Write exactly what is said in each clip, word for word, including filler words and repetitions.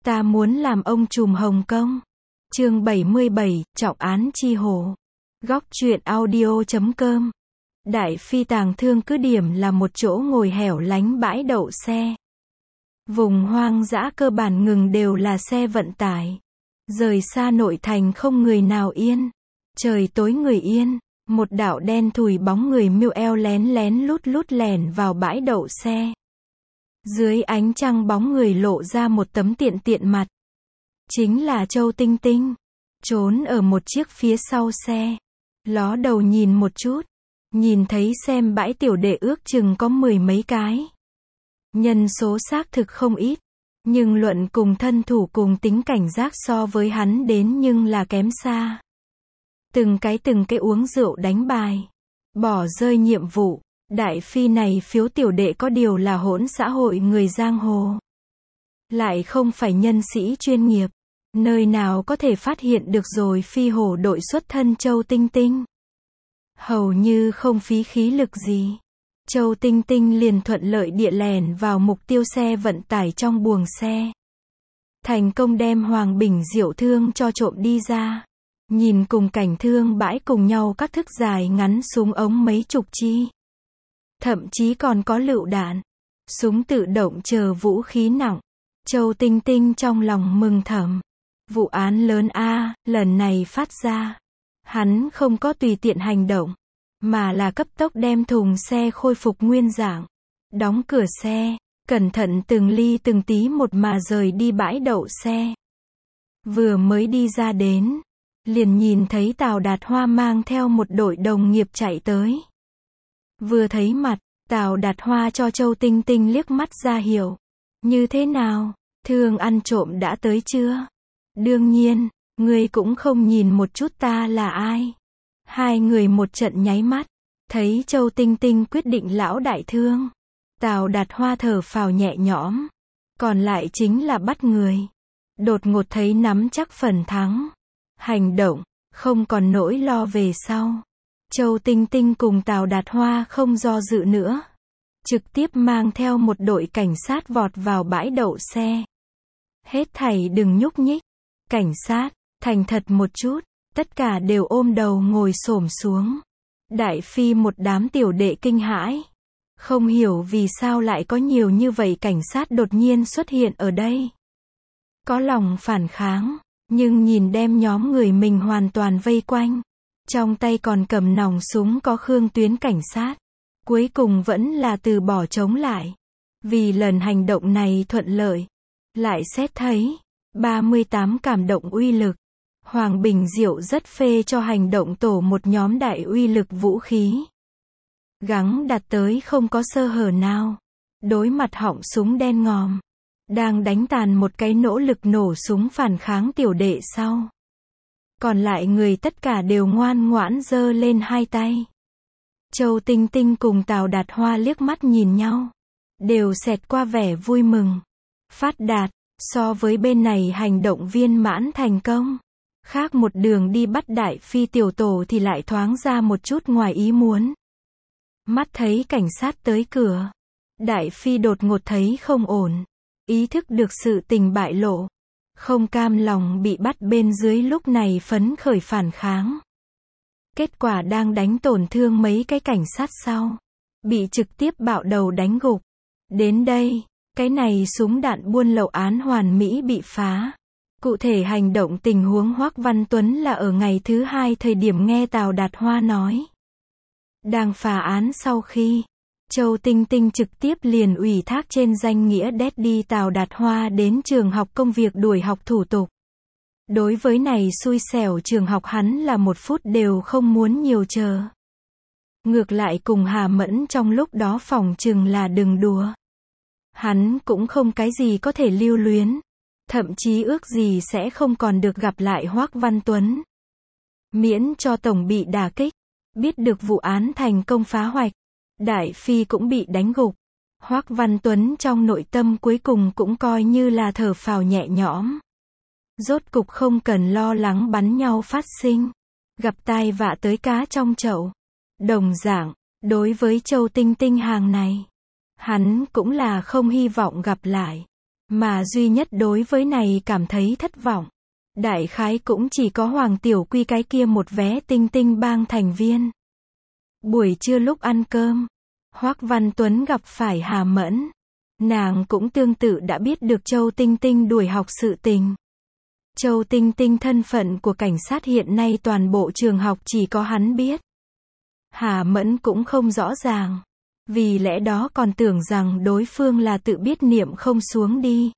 Ta muốn làm ông trùm Hồng Kông. Chương bảy mươi bảy, trọng án chi hổ. Góc truyện audio chấm com. Đại Phi Tàng Thương cứ điểm là một chỗ ngồi hẻo lánh bãi đậu xe. Vùng hoang dã cơ bản ngừng đều là xe vận tải. Rời xa nội thành không người nào yên. Trời tối người yên. Một đạo đen thùi bóng người miêu eo lén lén lút lút lẻn vào bãi đậu xe. Dưới ánh trăng bóng người lộ ra một tấm tiện tiện mặt. Chính là Châu Tinh Tinh. Trốn ở một chiếc phía sau xe. Ló đầu nhìn một chút. Nhìn thấy xem bãi tiểu đệ ước chừng có mười mấy cái. Nhân số xác thực không ít. Nhưng luận cùng thân thủ cùng tính cảnh giác so với hắn đến nhưng là kém xa. Từng cái từng cái uống rượu đánh bài. Bỏ rơi nhiệm vụ. Đại Phi này phiếu tiểu đệ có điều là hỗn xã hội người giang hồ. Lại không phải nhân sĩ chuyên nghiệp. Nơi nào có thể phát hiện được rồi phi hổ đội xuất thân Châu Tinh Tinh. Hầu như không phí khí lực gì. Châu Tinh Tinh liền thuận lợi địa lẻn vào mục tiêu xe vận tải trong buồng xe. Thành công đem Hoàng Bình Diệu thương cho trộm đi ra. Nhìn cùng cảnh thương bãi cùng nhau các thức dài ngắn súng ống mấy chục chi. Thậm chí còn có lựu đạn. Súng tự động chờ vũ khí nặng. Châu Tinh Tinh trong lòng mừng thầm. Vụ án lớn a, lần này phát ra. Hắn không có tùy tiện hành động. Mà là cấp tốc đem thùng xe khôi phục nguyên dạng. Đóng cửa xe. Cẩn thận từng ly từng tí một mà rời đi bãi đậu xe. Vừa mới đi ra đến. Liền nhìn thấy Tào Đạt Hoa mang theo một đội đồng nghiệp chạy tới. Vừa thấy mặt, Tào Đạt Hoa cho Châu Tinh Tinh liếc mắt ra hiệu. Như thế nào, thương ăn trộm đã tới chưa? Đương nhiên, ngươi cũng không nhìn một chút ta là ai. Hai người một trận nháy mắt, thấy Châu Tinh Tinh quyết định lão đại thương. Tào Đạt Hoa thở phào nhẹ nhõm. Còn lại chính là bắt người. Đột ngột thấy nắm chắc phần thắng. Hành động, không còn nỗi lo về sau. Châu Tinh Tinh cùng Tào Đạt Hoa không do dự nữa. Trực tiếp mang theo một đội cảnh sát vọt vào bãi đậu xe. Hết thảy đừng nhúc nhích. Cảnh sát, thành thật một chút, tất cả đều ôm đầu ngồi xổm xuống. Đại Phi một đám tiểu đệ kinh hãi. Không hiểu vì sao lại có nhiều như vậy cảnh sát đột nhiên xuất hiện ở đây. Có lòng phản kháng, nhưng nhìn đem nhóm người mình hoàn toàn vây quanh. Trong tay còn cầm nòng súng có Khương Tuyến cảnh sát. Cuối cùng vẫn là từ bỏ chống lại. Vì lần hành động này thuận lợi. Lại xét thấy. ba mươi tám cảm động uy lực. Hoàng Bình Diệu rất phê cho hành động tổ một nhóm đại uy lực vũ khí. Gắng đặt tới không có sơ hở nào. Đối mặt họng súng đen ngòm. Đang đánh tàn một cái nỗ lực nổ súng phản kháng tiểu đệ sau. Còn lại người tất cả đều ngoan ngoãn giơ lên hai tay. Châu Tinh Tinh cùng Tào Đạt Hoa liếc mắt nhìn nhau. Đều xẹt qua vẻ vui mừng. Phát đạt, so với bên này hành động viên mãn thành công. Khác một đường đi bắt Đại Phi tiểu tổ thì lại thoáng ra một chút ngoài ý muốn. Mắt thấy cảnh sát tới cửa. Đại Phi đột ngột thấy không ổn. Ý thức được sự tình bại lộ. Không cam lòng bị bắt bên dưới lúc này phấn khởi phản kháng. Kết quả đang đánh tổn thương mấy cái cảnh sát sau. Bị trực tiếp bạo đầu đánh gục. Đến đây, cái này súng đạn buôn lậu án hoàn mỹ bị phá. Cụ thể hành động tình huống Hoắc Văn Tuấn là ở ngày thứ hai thời điểm nghe Tào Đạt Hoa nói. Đang phá án sau khi, Châu Tinh Tinh trực tiếp liền ủy thác trên danh nghĩa Daddy Tào Đạt Hoa đến trường học công việc đuổi học thủ tục. Đối với này xui xẻo trường học hắn là một phút đều không muốn nhiều chờ. Ngược lại cùng Hà Mẫn trong lúc đó phòng chừng là đừng đùa. Hắn cũng không cái gì có thể lưu luyến. Thậm chí ước gì sẽ không còn được gặp lại Hoắc Văn Tuấn. Miễn cho tổng bị đả kích. Biết được vụ án thành công phá hoạch. Đại Phi cũng bị đánh gục. Hoắc Văn Tuấn trong nội tâm cuối cùng cũng coi như là thở phào nhẹ nhõm. Rốt cục không cần lo lắng bắn nhau phát sinh. Gặp tai vạ tới cá trong chậu. Đồng dạng, đối với Châu Tinh Tinh hàng này. Hắn cũng là không hy vọng gặp lại. Mà duy nhất đối với này cảm thấy thất vọng. Đại khái cũng chỉ có Hoàng Tiểu Quy cái kia một vé tinh tinh bang thành viên. Buổi trưa lúc ăn cơm, Hoắc Văn Tuấn gặp phải Hà Mẫn. Nàng cũng tương tự đã biết được Châu Tinh Tinh đuổi học sự tình. Châu Tinh Tinh thân phận của cảnh sát hiện nay toàn bộ trường học chỉ có hắn biết. Hà Mẫn cũng không rõ ràng. Vì lẽ đó còn tưởng rằng đối phương là tự biết niệm không xuống đi.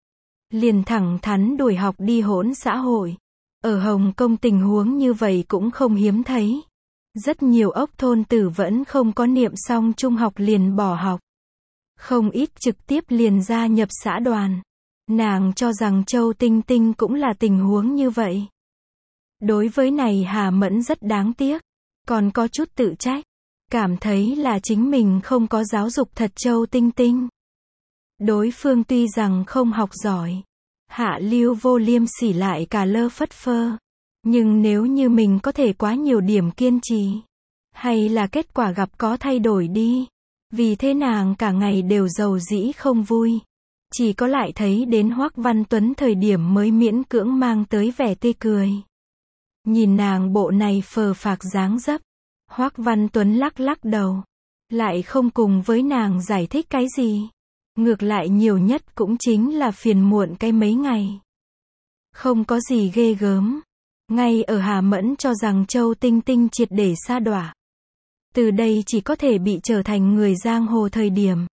Liền thẳng thắn đuổi học đi hỗn xã hội. Ở Hồng Kông tình huống như vậy cũng không hiếm thấy. Rất nhiều ốc thôn tử vẫn không có niệm xong trung học liền bỏ học. Không ít trực tiếp liền gia nhập xã đoàn. Nàng cho rằng Châu Tinh Tinh cũng là tình huống như vậy. Đối với này Hà Mẫn rất đáng tiếc. Còn có chút tự trách. Cảm thấy là chính mình không có giáo dục thật Châu Tinh Tinh. Đối phương tuy rằng không học giỏi. Hạ lưu vô liêm sỉ lại cả lơ phất phơ. Nhưng nếu như mình có thể quá nhiều điểm kiên trì. Hay là kết quả gặp có thay đổi đi. Vì thế nàng cả ngày đều giàu dĩ không vui. Chỉ có lại thấy đến Hoắc Văn Tuấn thời điểm mới miễn cưỡng mang tới vẻ tươi cười. Nhìn nàng bộ này phờ phạc dáng dấp. Hoắc Văn Tuấn lắc lắc đầu. Lại không cùng với nàng giải thích cái gì. Ngược lại nhiều nhất cũng chính là phiền muộn cái mấy ngày. Không có gì ghê gớm. Ngay ở Hà Mẫn cho rằng Châu Tinh Tinh triệt để sa đọa. Từ đây chỉ có thể bị trở thành người giang hồ thời điểm.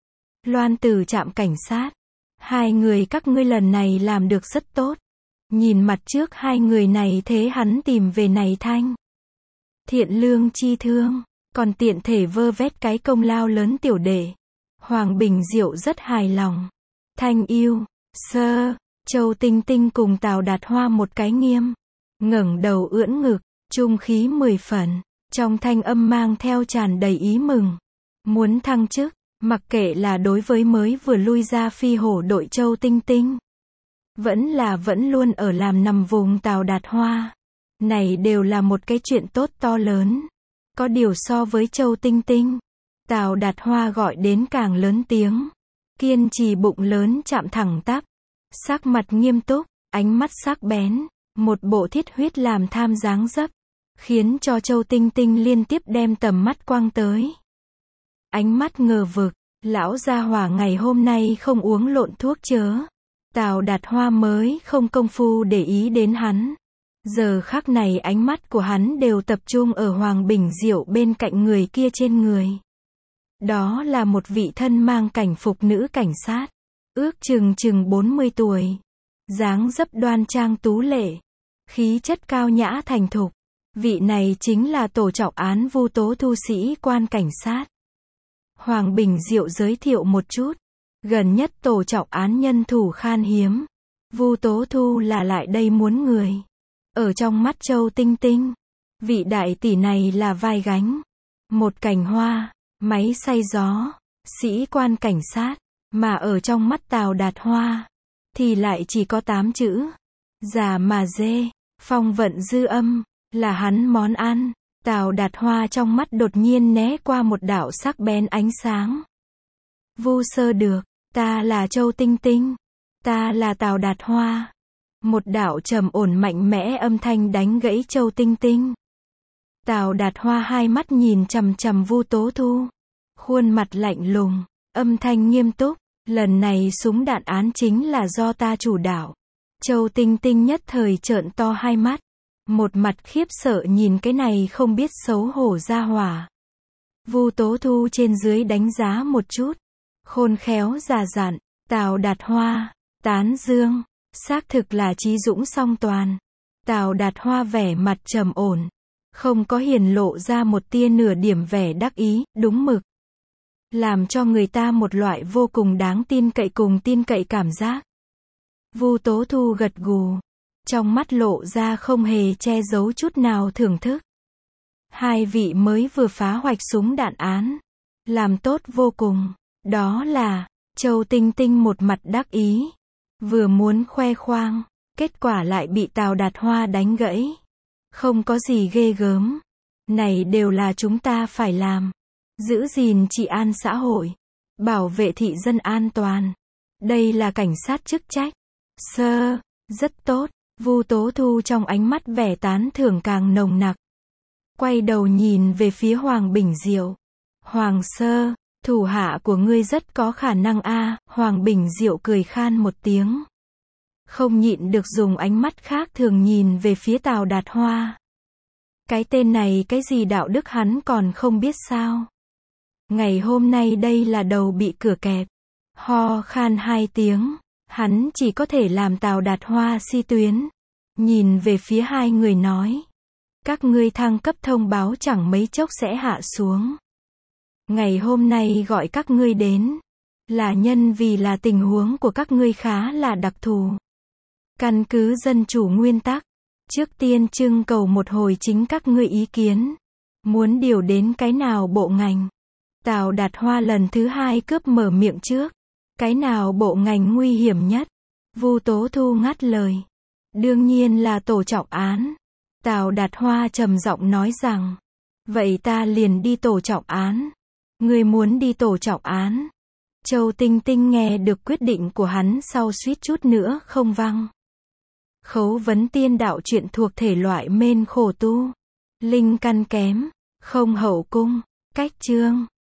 Loan Tử trạm cảnh sát. Hai người các ngươi lần này làm được rất tốt. Nhìn mặt trước hai người này thế hắn tìm về này thanh. Thiện lương chi thương. Còn tiện thể vơ vét cái công lao lớn tiểu đệ. Hoàng Bình Diệu rất hài lòng. Thanh yêu. Sơ. Châu Tinh Tinh cùng Tào Đạt Hoa một cái nghiêm. Ngẩng đầu ưỡn ngực. Trung khí mười phần. Trong thanh âm mang theo tràn đầy ý mừng. Muốn thăng chức. Mặc kệ là đối với mới vừa lui ra phi hổ đội Châu Tinh Tinh. Vẫn là vẫn luôn ở làm nằm vùng Tào Đạt Hoa. Này đều là một cái chuyện tốt to lớn. Có điều so với Châu Tinh Tinh. Tào Đạt Hoa gọi đến càng lớn tiếng. Kiên trì bụng lớn chạm thẳng tắp. Sắc mặt nghiêm túc, ánh mắt sắc bén. Một bộ thiết huyết làm tham dáng dấp. Khiến cho Châu Tinh Tinh liên tiếp đem tầm mắt quang tới. Ánh mắt ngờ vực. Lão gia hỏa ngày hôm nay không uống lộn thuốc chớ. Tào Đạt Hoa mới không công phu để ý đến hắn. Giờ khắc này ánh mắt của hắn đều tập trung ở Hoàng Bình Diệu bên cạnh người kia trên người. Đó là một vị thân mang cảnh phục nữ cảnh sát. Ước chừng chừng bốn mươi tuổi. Dáng dấp đoan trang tú lệ. Khí chất cao nhã thành thục. Vị này chính là tổ trọng án Vu Tố Thu sĩ quan cảnh sát. Hoàng Bình Diệu giới thiệu một chút. Gần nhất tổ trọng án nhân thủ khan hiếm. Vu Tố Thu là lại đây muốn người. Ở trong mắt Châu Tinh Tinh. Vị đại tỷ này là vai gánh. Một cành hoa. Máy xay gió. Sĩ quan cảnh sát. Mà ở trong mắt Tào Đạt Hoa. Thì lại chỉ có tám chữ. Già mà dê. Phong vận dư âm. Là hắn món ăn. Tào Đạt Hoa trong mắt đột nhiên né qua một đạo sắc bén ánh sáng. Vu sơ được. Ta là Châu Tinh Tinh. Ta là Tào Đạt Hoa. Một đạo trầm ổn mạnh mẽ âm thanh đánh gãy Châu Tinh Tinh. Tào Đạt Hoa hai mắt nhìn chằm chằm Vu Tố Thu. Khuôn mặt lạnh lùng. Âm thanh nghiêm túc. Lần này súng đạn án chính là do ta chủ đạo. Châu Tinh Tinh nhất thời trợn to hai mắt. Một mặt khiếp sợ nhìn cái này không biết xấu hổ ra hỏa. Vu Tố Thu trên dưới đánh giá một chút. Khôn khéo già dặn. Tào Đạt Hoa. Tán dương. Xác thực là trí dũng song toàn. Tào Đạt Hoa vẻ mặt trầm ổn. Không có hiển lộ ra một tia nửa điểm vẻ đắc ý, đúng mực. Làm cho người ta một loại vô cùng đáng tin cậy cùng tin cậy cảm giác. Vu Tố Thu gật gù. Trong mắt lộ ra không hề che giấu chút nào thưởng thức. Hai vị mới vừa phá hoạch súng đạn án. Làm tốt vô cùng. Đó là, Châu Tinh Tinh một mặt đắc ý. Vừa muốn khoe khoang. Kết quả lại bị Tào Đạt Hoa đánh gãy. Không có gì ghê gớm. Này đều là chúng ta phải làm. Giữ gìn trị an xã hội. Bảo vệ thị dân an toàn. Đây là cảnh sát chức trách. Sơ, rất tốt. Vu Tố Thu trong ánh mắt vẻ tán thưởng càng nồng nặc. Quay đầu nhìn về phía Hoàng Bình Diệu. Hoàng sơ, thủ hạ của ngươi rất có khả năng a. Hoàng Bình Diệu cười khan một tiếng. Không nhịn được dùng ánh mắt khác thường nhìn về phía Tào Đạt Hoa. Cái tên này cái gì đạo đức hắn còn không biết sao. Ngày hôm nay đây là đầu bị cửa kẹp. Ho khan hai tiếng. Hắn chỉ có thể làm Tào Đạt Hoa si tuyến. Nhìn về phía hai người nói. Các ngươi thăng cấp thông báo chẳng mấy chốc sẽ hạ xuống. Ngày hôm nay gọi các ngươi đến. Là nhân vì là tình huống của các ngươi khá là đặc thù. Căn cứ dân chủ nguyên tắc. Trước tiên trưng cầu một hồi chính các ngươi ý kiến. Muốn điều đến cái nào bộ ngành. Tào Đạt Hoa lần thứ hai cướp mở miệng trước. Cái nào bộ ngành nguy hiểm nhất? Vu Tố Thu ngắt lời. Đương nhiên là tổ trọng án. Tào Đạt Hoa trầm giọng nói rằng. Vậy ta liền đi tổ trọng án. Ngươi muốn đi tổ trọng án? Châu Tinh Tinh nghe được quyết định của hắn sau suýt chút nữa không văng. Khấu vấn tiên đạo truyện thuộc thể loại mên khổ tu. Linh căn kém. Không hậu cung. Cách chương.